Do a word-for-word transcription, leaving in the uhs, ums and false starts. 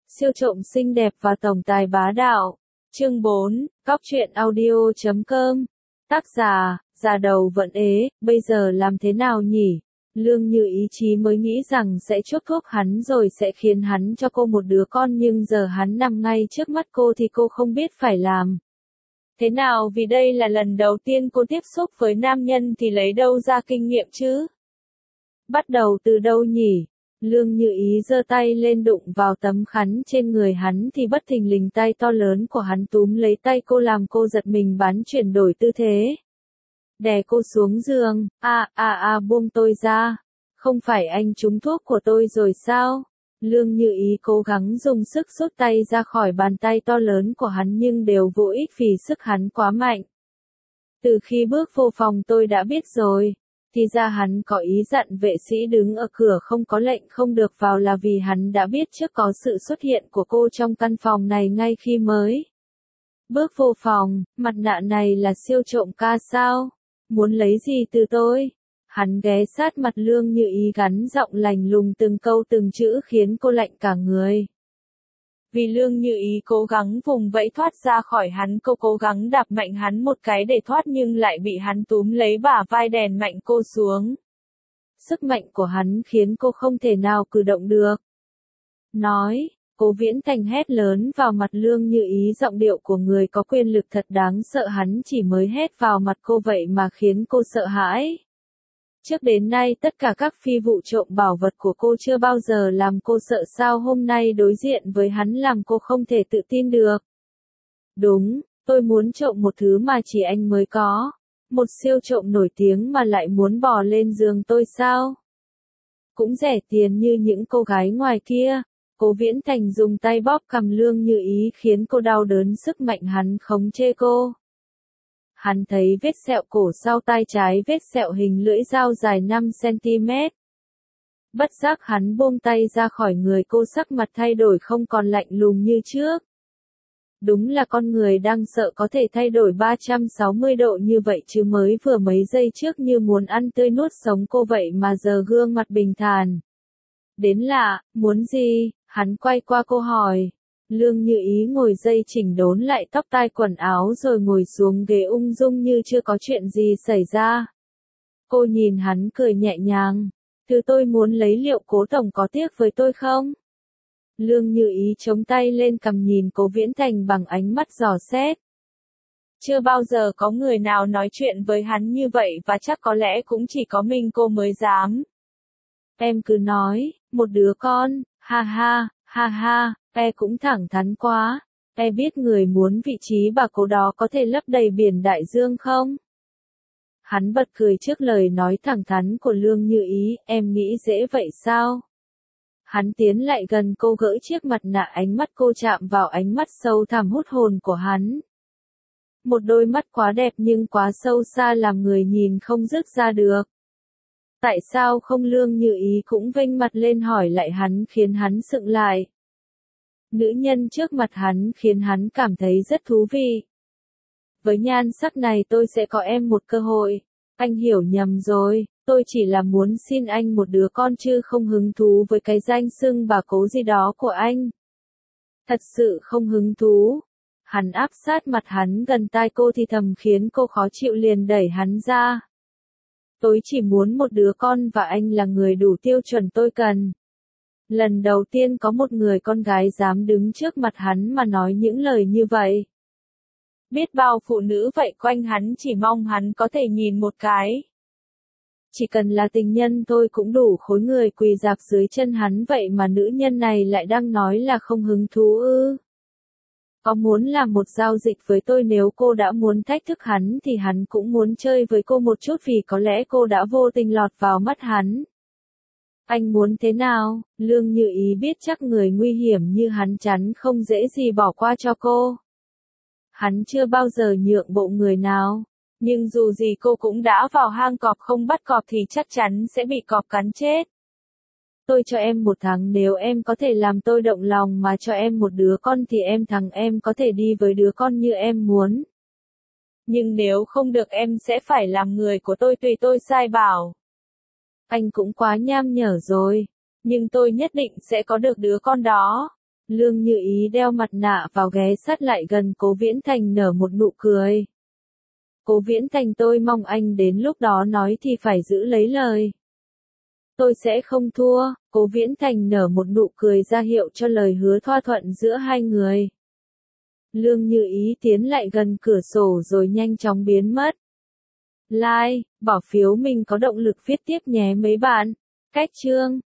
Siêu trộm xinh đẹp và tổng tài bá đạo. Chương bốn, Cóc truyện audio chấm com. Tác giả, già đầu vẫn ế, bây giờ làm thế nào nhỉ? Lương Như Ý chí mới nghĩ rằng sẽ chuốc thuốc hắn rồi sẽ khiến hắn cho cô một đứa con, nhưng giờ hắn nằm ngay trước mắt cô thì cô không biết phải làm thế nào, vì đây là lần đầu tiên cô tiếp xúc với nam nhân thì lấy đâu ra kinh nghiệm chứ? Bắt đầu từ đâu nhỉ? Lương Như Ý giơ tay lên đụng vào tấm khăn trên người hắn thì bất thình lình tay to lớn của hắn túm lấy tay cô làm cô giật mình, bắn chuyển đổi tư thế. Đè cô xuống giường. a a a buông tôi ra. Không phải anh trúng thuốc của tôi rồi sao? Lương Như Ý cố gắng dùng sức rút tay ra khỏi bàn tay to lớn của hắn nhưng đều vô ích vì sức hắn quá mạnh. Từ khi bước vô phòng tôi đã biết rồi. Thì ra hắn có ý dặn vệ sĩ đứng ở cửa không có lệnh không được vào là vì hắn đã biết trước có sự xuất hiện của cô trong căn phòng này ngay khi mới bước vô phòng. Mặt nạ này là siêu trộm ca sao? Muốn lấy gì từ tôi? Hắn ghé sát mặt Lương Như Ý gắn giọng lạnh lùng từng câu từng chữ khiến cô lạnh cả người. Vì Lương Như Ý cố gắng vùng vẫy thoát ra khỏi hắn, cô cố gắng đạp mạnh hắn một cái để thoát nhưng lại bị hắn túm lấy bả vai đèn mạnh cô xuống. Sức mạnh của hắn khiến cô không thể nào cử động được. Nói, Cố Viễn Thành hét lớn vào mặt Lương Như Ý, giọng điệu của người có quyền lực thật đáng sợ. Hắn chỉ mới hét vào mặt cô vậy mà khiến cô sợ hãi. Trước đến nay tất cả các phi vụ trộm bảo vật của cô chưa bao giờ làm cô sợ, sao hôm nay đối diện với hắn làm cô không thể tự tin được. Đúng, tôi muốn trộm một thứ mà chỉ anh mới có. Một siêu trộm nổi tiếng mà lại muốn bò lên giường tôi sao? Cũng rẻ tiền như những cô gái ngoài kia. Cố Viễn Thành dùng tay bóp cằm Lương Như Ý khiến cô đau đớn, sức mạnh hắn khống chế cô. Hắn thấy vết sẹo cổ sau tai trái, vết sẹo hình lưỡi dao dài năm xăng-ti-mét. Bất giác hắn buông tay ra khỏi người cô, sắc mặt thay đổi không còn lạnh lùng như trước. Đúng là con người đang sợ có thể thay đổi ba trăm sáu mươi độ như vậy chứ, mới vừa mấy giây trước như muốn ăn tươi nuốt sống cô vậy mà giờ gương mặt bình thản. Đến lạ, muốn gì? Hắn quay qua cô hỏi. Lương Như Ý ngồi dây chỉnh đốn lại tóc tai quần áo rồi ngồi xuống ghế ung dung như chưa có chuyện gì xảy ra. Cô nhìn hắn cười nhẹ nhàng. Thứ tôi muốn lấy, liệu Cố tổng có tiếc với tôi không? Lương Như Ý chống tay lên cằm nhìn Cố Viễn Thành bằng ánh mắt dò xét. Chưa bao giờ có người nào nói chuyện với hắn như vậy và chắc có lẽ cũng chỉ có mình cô mới dám. Em cứ nói, một đứa con, ha ha, ha ha, e cũng thẳng thắn quá. E biết người muốn vị trí bà Cố đó có thể lấp đầy biển đại dương không? Hắn bật cười trước lời nói thẳng thắn của Lương Như Ý, em nghĩ dễ vậy sao? Hắn tiến lại gần cô, gỡ chiếc mặt nạ, ánh mắt cô chạm vào ánh mắt sâu thẳm hút hồn của hắn. Một đôi mắt quá đẹp nhưng quá sâu xa làm người nhìn không dứt ra được. Tại sao không? Lương Như Ý cũng vênh mặt lên hỏi lại hắn, khiến hắn sững lại. Nữ nhân trước mặt hắn khiến hắn cảm thấy rất thú vị. Với nhan sắc này tôi sẽ có em một cơ hội. Anh hiểu nhầm rồi, tôi chỉ là muốn xin anh một đứa con chứ không hứng thú với cái danh xưng bà Cố gì đó của anh. Thật sự không hứng thú. Hắn áp sát mặt hắn gần tai cô thì thầm khiến cô khó chịu, liền đẩy hắn ra. Tôi chỉ muốn một đứa con và anh là người đủ tiêu chuẩn tôi cần. Lần đầu tiên có một người con gái dám đứng trước mặt hắn mà nói những lời như vậy. Biết bao phụ nữ vậy quanh hắn chỉ mong hắn có thể nhìn một cái. Chỉ cần là tình nhân tôi cũng đủ khối người quỳ rạp dưới chân hắn, vậy mà nữ nhân này lại đang nói là không hứng thú ư? Có muốn làm một giao dịch với tôi, nếu cô đã muốn thách thức hắn thì hắn cũng muốn chơi với cô một chút vì có lẽ cô đã vô tình lọt vào mắt hắn. Anh muốn thế nào? Lương Như Ý biết chắc người nguy hiểm như hắn chắn không dễ gì bỏ qua cho cô. Hắn chưa bao giờ nhượng bộ người nào. Nhưng dù gì cô cũng đã vào hang cọp, không bắt cọp thì chắc chắn sẽ bị cọp cắn chết. Tôi cho em một tháng, nếu em có thể làm tôi động lòng mà cho em một đứa con thì em thằng em có thể đi với đứa con như em muốn. Nhưng nếu không được em sẽ phải làm người của tôi tùy tôi sai bảo. Anh cũng quá nham nhở rồi. Nhưng tôi nhất định sẽ có được đứa con đó. Lương Như Ý đeo mặt nạ vào ghé sát lại gần Cố Viễn Thành nở một nụ cười. Cố Viễn Thành, tôi mong anh đến lúc đó nói thì phải giữ lấy lời. Tôi sẽ không thua. Cố Viễn Thành nở một nụ cười ra hiệu cho lời hứa thỏa thuận giữa hai người. Lương Như Ý tiến lại gần cửa sổ rồi nhanh chóng biến mất. Like, bỏ phiếu mình có động lực viết tiếp nhé mấy bạn. Cách chương